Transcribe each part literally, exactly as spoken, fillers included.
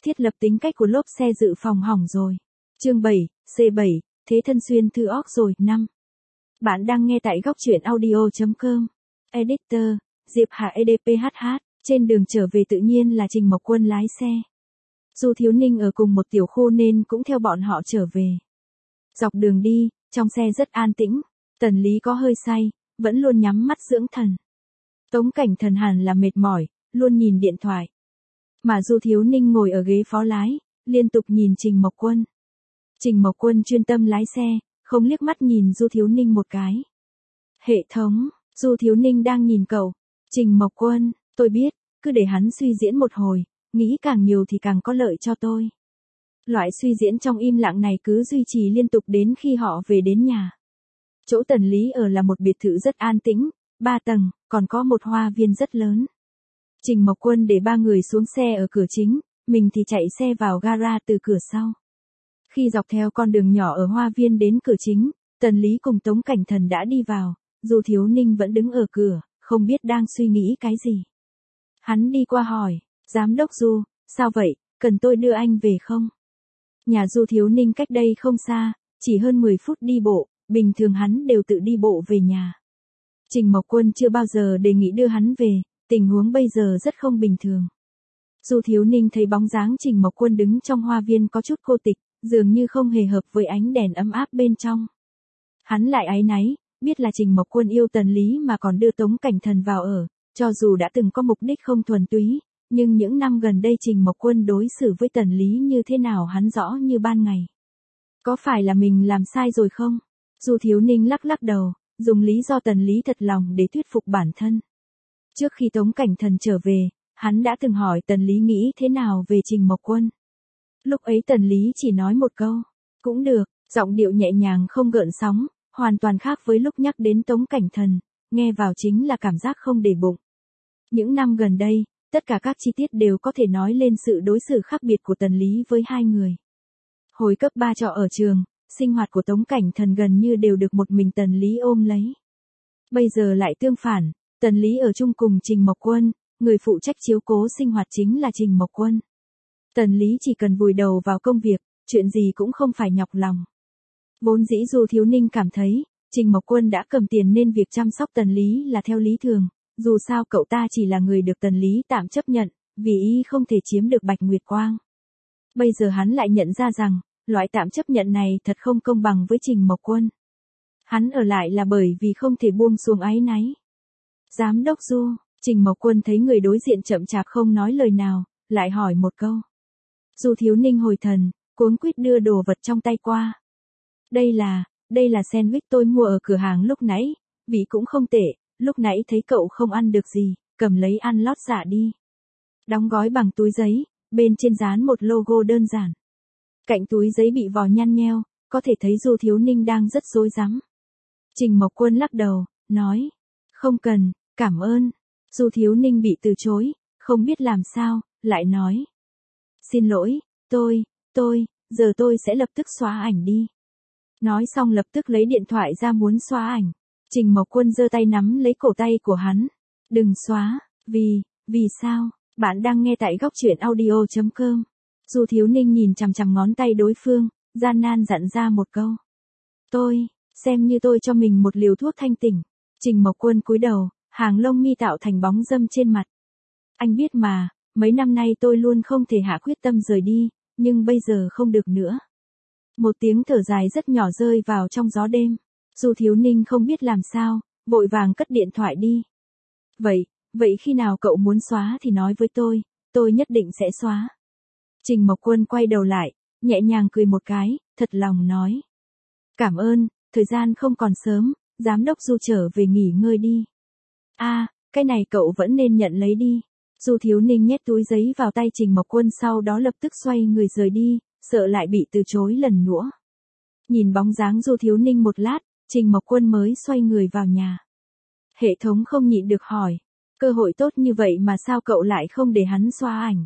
Thiết lập tính cách của lốp xe dự phòng hỏng rồi. Chương bảy, C bảy, Thế thân xuyên thư óc rồi, năm. Bạn đang nghe tại góc truyện audio chấm com. Editor, Diệp Hà e đê pê hát hát, trên đường trở về tự nhiên là Trình Mộc Quân lái xe. Du Thiếu Ninh ở cùng một tiểu khu nên cũng theo bọn họ trở về. Dọc đường đi, trong xe rất an tĩnh, Tần Lý có hơi say, vẫn luôn nhắm mắt dưỡng thần. Tống Cảnh Thần hẳn là mệt mỏi, luôn nhìn điện thoại. Mà Du Thiếu Ninh ngồi ở ghế phó lái, liên tục nhìn Trình Mộc Quân. Trình Mộc Quân chuyên tâm lái xe, không liếc mắt nhìn Du Thiếu Ninh một cái. Hệ thống, Du Thiếu Ninh đang nhìn cậu. Trình Mộc Quân, tôi biết, cứ để hắn suy diễn một hồi, nghĩ càng nhiều thì càng có lợi cho tôi. Loại suy diễn trong im lặng này cứ duy trì liên tục đến khi họ về đến nhà. Chỗ Tần Lý ở là một biệt thự rất an tĩnh, ba tầng, còn có một hoa viên rất lớn. Trình Mộc Quân để ba người xuống xe ở cửa chính, mình thì chạy xe vào gara từ cửa sau. Khi dọc theo con đường nhỏ ở hoa viên đến cửa chính, Tần Lý cùng Tống Cảnh Thần đã đi vào, Du Thiếu Ninh vẫn đứng ở cửa, không biết đang suy nghĩ cái gì. Hắn đi qua hỏi, Giám đốc Du, sao vậy, cần tôi đưa anh về không? Nhà Du Thiếu Ninh cách đây không xa, chỉ hơn mười phút đi bộ, bình thường hắn đều tự đi bộ về nhà. Trình Mộc Quân chưa bao giờ đề nghị đưa hắn về, tình huống bây giờ rất không bình thường. Du Thiếu Ninh thấy bóng dáng Trình Mộc Quân đứng trong hoa viên có chút cô tịch, dường như không hề hợp với ánh đèn ấm áp bên trong. Hắn lại áy náy, biết là Trình Mộc Quân yêu Tần Lý mà còn đưa Tống Cảnh Thần vào ở, cho dù đã từng có mục đích không thuần túy, nhưng những năm gần đây Trình Mộc Quân đối xử với Tần Lý như thế nào hắn rõ như ban ngày. Có phải là mình làm sai rồi không? Du Thiếu Ninh lắc lắc đầu, dùng lý do Tần Lý thật lòng để thuyết phục bản thân. Trước khi Tống Cảnh Thần trở về, hắn đã từng hỏi Tần Lý nghĩ thế nào về Trình Mộc Quân. Lúc ấy Tần Lý chỉ nói một câu, cũng được, giọng điệu nhẹ nhàng không gợn sóng, hoàn toàn khác với lúc nhắc đến Tống Cảnh Thần, nghe vào chính là cảm giác không để bụng. Những năm gần đây, tất cả các chi tiết đều có thể nói lên sự đối xử khác biệt của Tần Lý với hai người. Hồi cấp ba trọ ở trường, sinh hoạt của Tống Cảnh Thần gần như đều được một mình Tần Lý ôm lấy. Bây giờ lại tương phản, Tần Lý ở chung cùng Trình Mộc Quân, người phụ trách chiếu cố sinh hoạt chính là Trình Mộc Quân. Tần Lý chỉ cần vùi đầu vào công việc, chuyện gì cũng không phải nhọc lòng. Vốn dĩ Du Thiếu Ninh cảm thấy, Trình Mộc Quân đã cầm tiền nên việc chăm sóc Tần Lý là theo lý thường, dù sao cậu ta chỉ là người được Tần Lý tạm chấp nhận, vì y không thể chiếm được Bạch Nguyệt Quang. Bây giờ hắn lại nhận ra rằng, loại tạm chấp nhận này thật không công bằng với Trình Mộc Quân. Hắn ở lại là bởi vì không thể buông xuống áy náy. Giám đốc Du, Trình Mộc Quân thấy người đối diện chậm chạp không nói lời nào, lại hỏi một câu. Du Thiếu Ninh hồi thần, cuống quýt đưa đồ vật trong tay qua. Đây là, đây là sandwich tôi mua ở cửa hàng lúc nãy, vị cũng không tệ, lúc nãy thấy cậu không ăn được gì, cầm lấy ăn lót dạ đi. Đóng gói bằng túi giấy, bên trên dán một logo đơn giản. Cạnh túi giấy bị vò nhăn nheo, có thể thấy Du Thiếu Ninh đang rất rối rắm. Trình Mộc Quân lắc đầu, nói, không cần, cảm ơn. Du Thiếu Ninh bị từ chối, không biết làm sao, lại nói. Xin lỗi, tôi, tôi, giờ tôi sẽ lập tức xóa ảnh đi. Nói xong lập tức lấy điện thoại ra muốn xóa ảnh. Trình Mộc Quân giơ tay nắm lấy cổ tay của hắn. Đừng xóa, vì, vì sao, bạn đang nghe tại góc truyện audio chấm com. Du Thiếu Ninh nhìn chằm chằm ngón tay đối phương, gian nan dặn ra một câu. Tôi, xem như tôi cho mình một liều thuốc thanh tỉnh. Trình Mộc Quân cúi đầu, hàng lông mi tạo thành bóng râm trên mặt. Anh biết mà, mấy năm nay tôi luôn không thể hạ quyết tâm rời đi, nhưng bây giờ không được nữa. Một tiếng thở dài rất nhỏ rơi vào trong gió đêm. Du Thiếu Ninh không biết làm sao, vội vàng cất điện thoại đi. Vậy, vậy khi nào cậu muốn xóa thì nói với tôi, tôi nhất định sẽ xóa. Trình Mộc Quân quay đầu lại, nhẹ nhàng cười một cái, thật lòng nói. Cảm ơn, thời gian không còn sớm, giám đốc Du trở về nghỉ ngơi đi. À, cái này cậu vẫn nên nhận lấy đi. Du Thiếu Ninh nhét túi giấy vào tay Trình Mộc Quân sau đó lập tức xoay người rời đi, sợ lại bị từ chối lần nữa. Nhìn bóng dáng Du Thiếu Ninh một lát, Trình Mộc Quân mới xoay người vào nhà. Hệ thống không nhịn được hỏi, cơ hội tốt như vậy mà sao cậu lại không để hắn xóa ảnh?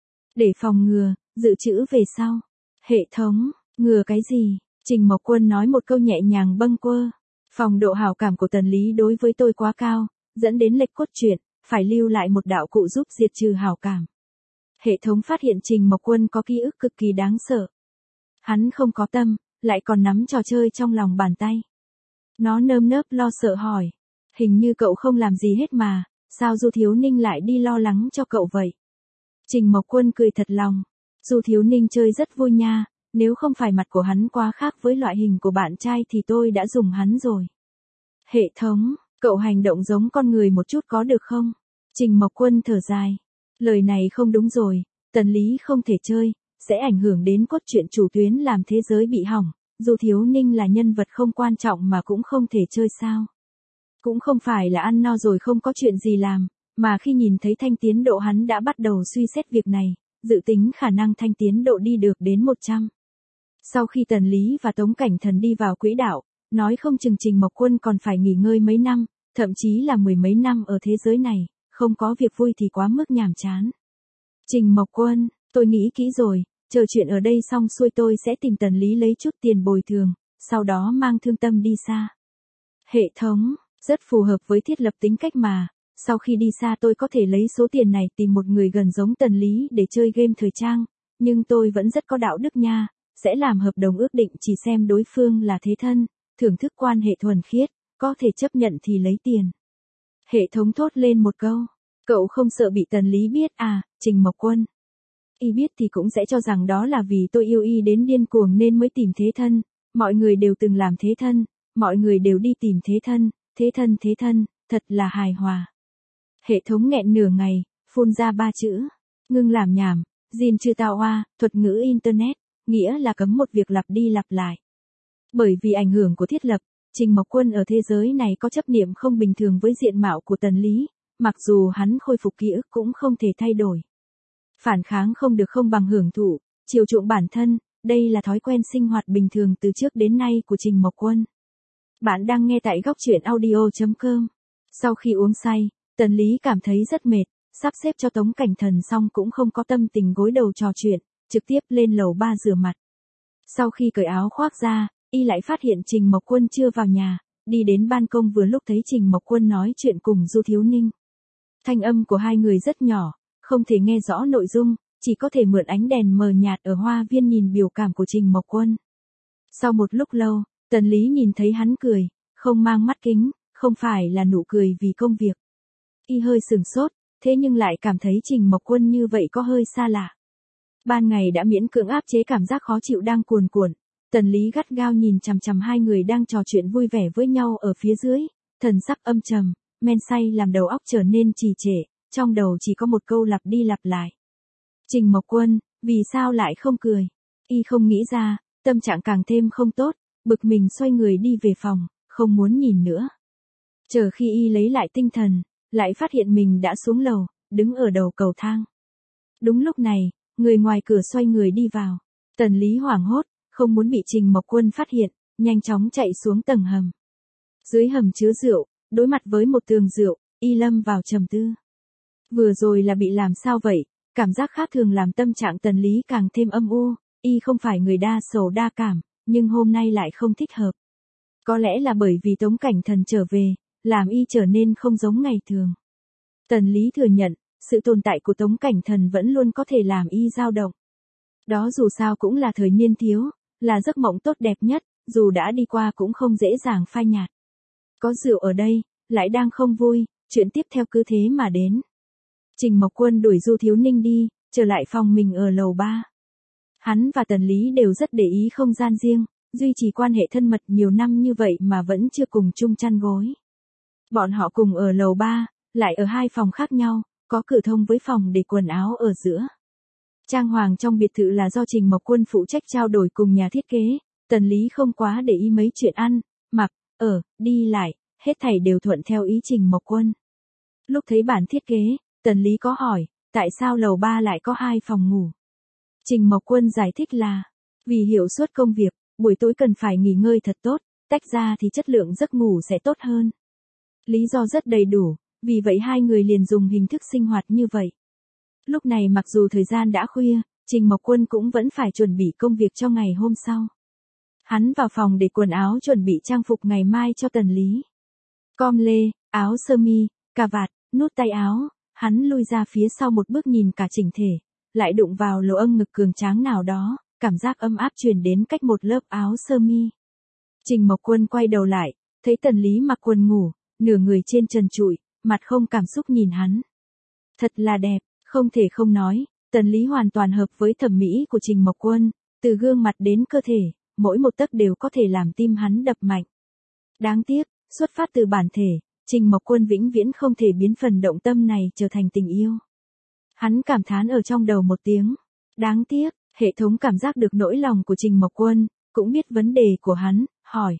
Để phòng ngừa, dự trữ về sau. Hệ thống, ngừa cái gì? Trình Mộc Quân nói một câu nhẹ nhàng bâng quơ. Phòng độ hảo cảm của Tần Lý đối với tôi quá cao, dẫn đến lệch cốt truyện, phải lưu lại một đạo cụ giúp diệt trừ hảo cảm. Hệ thống phát hiện Trình Mộc Quân có ký ức cực kỳ đáng sợ. Hắn không có tâm, lại còn nắm trò chơi trong lòng bàn tay. Nó nơm nớp lo sợ hỏi. Hình như cậu không làm gì hết mà, sao Du Thiếu Ninh lại đi lo lắng cho cậu vậy? Trình Mộc Quân cười thật lòng. Du Thiếu Ninh chơi rất vui nha, nếu không phải mặt của hắn quá khác với loại hình của bạn trai thì tôi đã dùng hắn rồi. Hệ thống, cậu hành động giống con người một chút có được không? Trình Mộc Quân thở dài. Lời này không đúng rồi, Tần Lý không thể chơi, sẽ ảnh hưởng đến cốt truyện chủ tuyến làm thế giới bị hỏng. Du Thiếu Ninh là nhân vật không quan trọng mà cũng không thể chơi sao? Cũng không phải là ăn no rồi không có chuyện gì làm, mà khi nhìn thấy Thanh tiến độ hắn đã bắt đầu suy xét việc này, dự tính khả năng Thanh tiến độ đi được đến một trăm. Sau khi Tần Lý và Tống Cảnh Thần đi vào quỹ đạo, nói không chừng Trình Mộc Quân còn phải nghỉ ngơi mấy năm, thậm chí là mười mấy năm ở thế giới này, không có việc vui thì quá mức nhàm chán. Trình Mộc Quân, tôi nghĩ kỹ rồi, chờ chuyện ở đây xong xuôi tôi sẽ tìm Tần Lý lấy chút tiền bồi thường, sau đó mang Thương Tâm đi xa. Hệ thống, rất phù hợp với thiết lập tính cách mà, sau khi đi xa tôi có thể lấy số tiền này tìm một người gần giống Tần Lý để chơi game thời trang, nhưng tôi vẫn rất có đạo đức nha, sẽ làm hợp đồng ước định chỉ xem đối phương là thế thân, thưởng thức quan hệ thuần khiết, có thể chấp nhận thì lấy tiền. Hệ thống thốt lên một câu, cậu không sợ bị Tần Lý biết à, Trình Mộc Quân. Y biết thì cũng sẽ cho rằng đó là vì tôi yêu y đến điên cuồng nên mới tìm thế thân, mọi người đều từng làm thế thân, mọi người đều đi tìm thế thân, thế thân thế thân, thật là hài hòa. Hệ thống nghẹn nửa ngày, phun ra ba chữ, ngưng làm nhảm, Jin chư tao hoa, thuật ngữ Internet, nghĩa là cấm một việc lặp đi lặp lại. Bởi vì ảnh hưởng của thiết lập, Trình Mộc Quân ở thế giới này có chấp niệm không bình thường với diện mạo của Tần Lý, mặc dù hắn khôi phục ký ức cũng không thể thay đổi. Phản kháng không được không bằng hưởng thụ, chiều chuộng bản thân, đây là thói quen sinh hoạt bình thường từ trước đến nay của Trình Mộc Quân. Bạn đang nghe tại góc truyện audio chấm com. Sau khi uống say, Tần Lý cảm thấy rất mệt, sắp xếp cho Tống Cảnh Thần xong cũng không có tâm tình gối đầu trò chuyện, trực tiếp lên lầu ba rửa mặt. Sau khi cởi áo khoác ra, y lại phát hiện Trình Mộc Quân chưa vào nhà, đi đến ban công vừa lúc thấy Trình Mộc Quân nói chuyện cùng Du Thiếu Ninh. Thanh âm của hai người rất nhỏ, không thể nghe rõ nội dung, chỉ có thể mượn ánh đèn mờ nhạt ở hoa viên nhìn biểu cảm của Trình Mộc Quân. Sau một lúc lâu, Tần Lý nhìn thấy hắn cười, không mang mắt kính, không phải là nụ cười vì công việc. Y hơi sừng sốt, thế nhưng lại cảm thấy Trình Mộc Quân như vậy có hơi xa lạ. Ban ngày đã miễn cưỡng áp chế cảm giác khó chịu đang cuồn cuộn, Tần Lý gắt gao nhìn chằm chằm hai người đang trò chuyện vui vẻ với nhau ở phía dưới, thần sắc âm trầm, men say làm đầu óc trở nên trì trệ, trong đầu chỉ có một câu lặp đi lặp lại. Trình Mộc Quân, vì sao lại không cười? Y không nghĩ ra, tâm trạng càng thêm không tốt, bực mình xoay người đi về phòng, không muốn nhìn nữa. Chờ khi y lấy lại tinh thần, lại phát hiện mình đã xuống lầu, đứng ở đầu cầu thang. Đúng lúc này, người ngoài cửa xoay người đi vào. Tần Lý hoảng hốt, không muốn bị Trình Mộc Quân phát hiện, nhanh chóng chạy xuống tầng hầm. Dưới hầm chứa rượu, đối mặt với một tường rượu, y lâm vào trầm tư. Vừa rồi là bị làm sao vậy? Cảm giác khác thường làm tâm trạng Tần Lý càng thêm âm u, y không phải người đa sầu đa cảm, nhưng hôm nay lại không thích hợp. Có lẽ là bởi vì Tống Cảnh Thần trở về, làm y trở nên không giống ngày thường. Tần Lý thừa nhận, sự tồn tại của Tống Cảnh Thần vẫn luôn có thể làm y dao động. Đó dù sao cũng là thời niên thiếu, là giấc mộng tốt đẹp nhất, dù đã đi qua cũng không dễ dàng phai nhạt. Có rượu ở đây, lại đang không vui, chuyện tiếp theo cứ thế mà đến. Trình Mộc Quân đuổi Du Thiếu Ninh đi, trở lại phòng mình ở lầu ba. Hắn và Tần Lý đều rất để ý không gian riêng, duy trì quan hệ thân mật nhiều năm như vậy mà vẫn chưa cùng chung chăn gối. Bọn họ cùng ở lầu ba, lại ở hai phòng khác nhau, có cửa thông với phòng để quần áo ở giữa. Trang hoàng trong biệt thự là do Trình Mộc Quân phụ trách trao đổi cùng nhà thiết kế, Tần Lý không quá để ý mấy chuyện ăn, mặc, ở, đi lại, hết thảy đều thuận theo ý Trình Mộc Quân. Lúc thấy bản thiết kế, Tần Lý có hỏi, tại sao lầu ba lại có hai phòng ngủ? Trình Mộc Quân giải thích là, vì hiệu suất công việc, buổi tối cần phải nghỉ ngơi thật tốt, tách ra thì chất lượng giấc ngủ sẽ tốt hơn. Lý do rất đầy đủ, vì vậy hai người liền dùng hình thức sinh hoạt như vậy. Lúc này mặc dù thời gian đã khuya, Trình Mộc Quân cũng vẫn phải chuẩn bị công việc cho ngày hôm sau. Hắn vào phòng để quần áo chuẩn bị trang phục ngày mai cho Tần Lý. Com lê, áo sơ mi, cà vạt, nút tay áo, hắn lui ra phía sau một bước nhìn cả chỉnh thể, lại đụng vào lỗ âng ngực cường tráng nào đó, cảm giác ấm áp truyền đến cách một lớp áo sơ mi. Trình Mộc Quân quay đầu lại, thấy Tần Lý mặc quần ngủ, nửa người trên trần trụi, mặt không cảm xúc nhìn hắn. Thật là đẹp, không thể không nói, Tần Lý hoàn toàn hợp với thẩm mỹ của Trình Mộc Quân, từ gương mặt đến cơ thể, mỗi một tấc đều có thể làm tim hắn đập mạnh. Đáng tiếc, xuất phát từ bản thể, Trình Mộc Quân vĩnh viễn không thể biến phần động tâm này trở thành tình yêu. Hắn cảm thán ở trong đầu một tiếng. Đáng tiếc, hệ thống cảm giác được nỗi lòng của Trình Mộc Quân, cũng biết vấn đề của hắn, hỏi.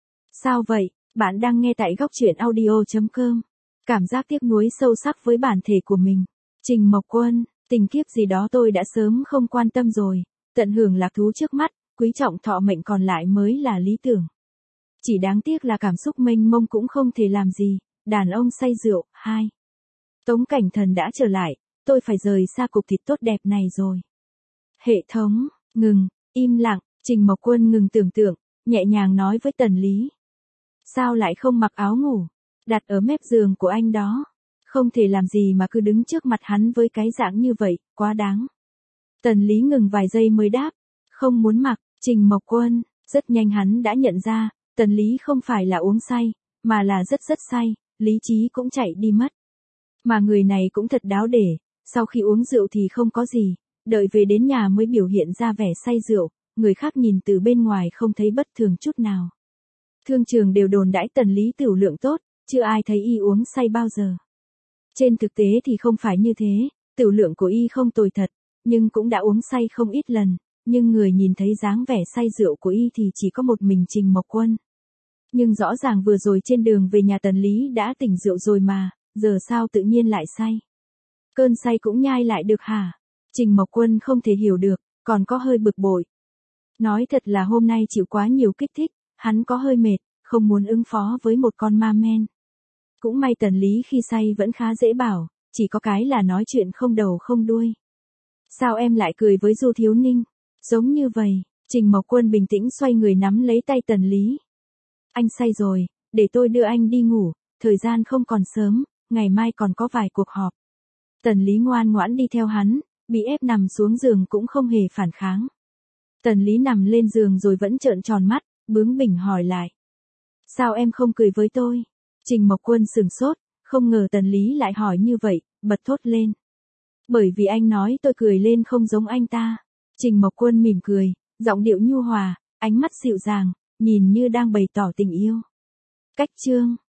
Sao vậy, bạn đang nghe tại góc truyện audio chấm com. Cảm giác tiếc nuối sâu sắc với bản thể của mình. Trình Mộc Quân, tình kiếp gì đó tôi đã sớm không quan tâm rồi, tận hưởng lạc thú trước mắt, quý trọng thọ mệnh còn lại mới là lý tưởng. Chỉ đáng tiếc là cảm xúc mênh mông cũng không thể làm gì, đàn ông say rượu, hai. Tống Cảnh Thần đã trở lại, tôi phải rời xa cục thịt tốt đẹp này rồi. Hệ thống, ngừng, im lặng, Trình Mộc Quân ngừng tưởng tượng, nhẹ nhàng nói với Tần Lý. Sao lại không mặc áo ngủ, đặt ở mép giường của anh đó, không thể làm gì mà cứ đứng trước mặt hắn với cái dạng như vậy, quá đáng. Tần Lý ngừng vài giây mới đáp, không muốn mặc. Trình Mộc Quân, rất nhanh hắn đã nhận ra, Tần Lý không phải là uống say, mà là rất rất say, lý trí cũng chạy đi mất. Mà người này cũng thật đáo để, sau khi uống rượu thì không có gì, đợi về đến nhà mới biểu hiện ra vẻ say rượu, người khác nhìn từ bên ngoài không thấy bất thường chút nào. Thương trường đều đồn đãi Tần Lý tửu lượng tốt, chưa ai thấy y uống say bao giờ. Trên thực tế thì không phải như thế, tửu lượng của y không tồi thật, nhưng cũng đã uống say không ít lần. Nhưng người nhìn thấy dáng vẻ say rượu của y thì chỉ có một mình Trình Mộc Quân. Nhưng rõ ràng vừa rồi trên đường về nhà Tần Lý đã tỉnh rượu rồi mà, giờ sao tự nhiên lại say? Cơn say cũng nhai lại được hả? Trình Mộc Quân không thể hiểu được, còn có hơi bực bội. Nói thật là hôm nay chịu quá nhiều kích thích, hắn có hơi mệt, không muốn ứng phó với một con ma men. Cũng may Tần Lý khi say vẫn khá dễ bảo, chỉ có cái là nói chuyện không đầu không đuôi. Sao em lại cười với Du Thiếu Ninh? Giống như vậy, Trình Mộc Quân bình tĩnh xoay người nắm lấy tay Tần Lý. Anh say rồi, để tôi đưa anh đi ngủ, thời gian không còn sớm, ngày mai còn có vài cuộc họp. Tần Lý ngoan ngoãn đi theo hắn, bị ép nằm xuống giường cũng không hề phản kháng. Tần Lý nằm lên giường rồi vẫn trợn tròn mắt, bướng bỉnh hỏi lại. Sao em không cười với tôi? Trình Mộc Quân sửng sốt, không ngờ Tần Lý lại hỏi như vậy, bật thốt lên. Bởi vì anh nói tôi cười lên không giống anh ta. Trình Mộc Quân mỉm cười, giọng điệu nhu hòa, ánh mắt dịu dàng, nhìn như đang bày tỏ tình yêu. Cách chương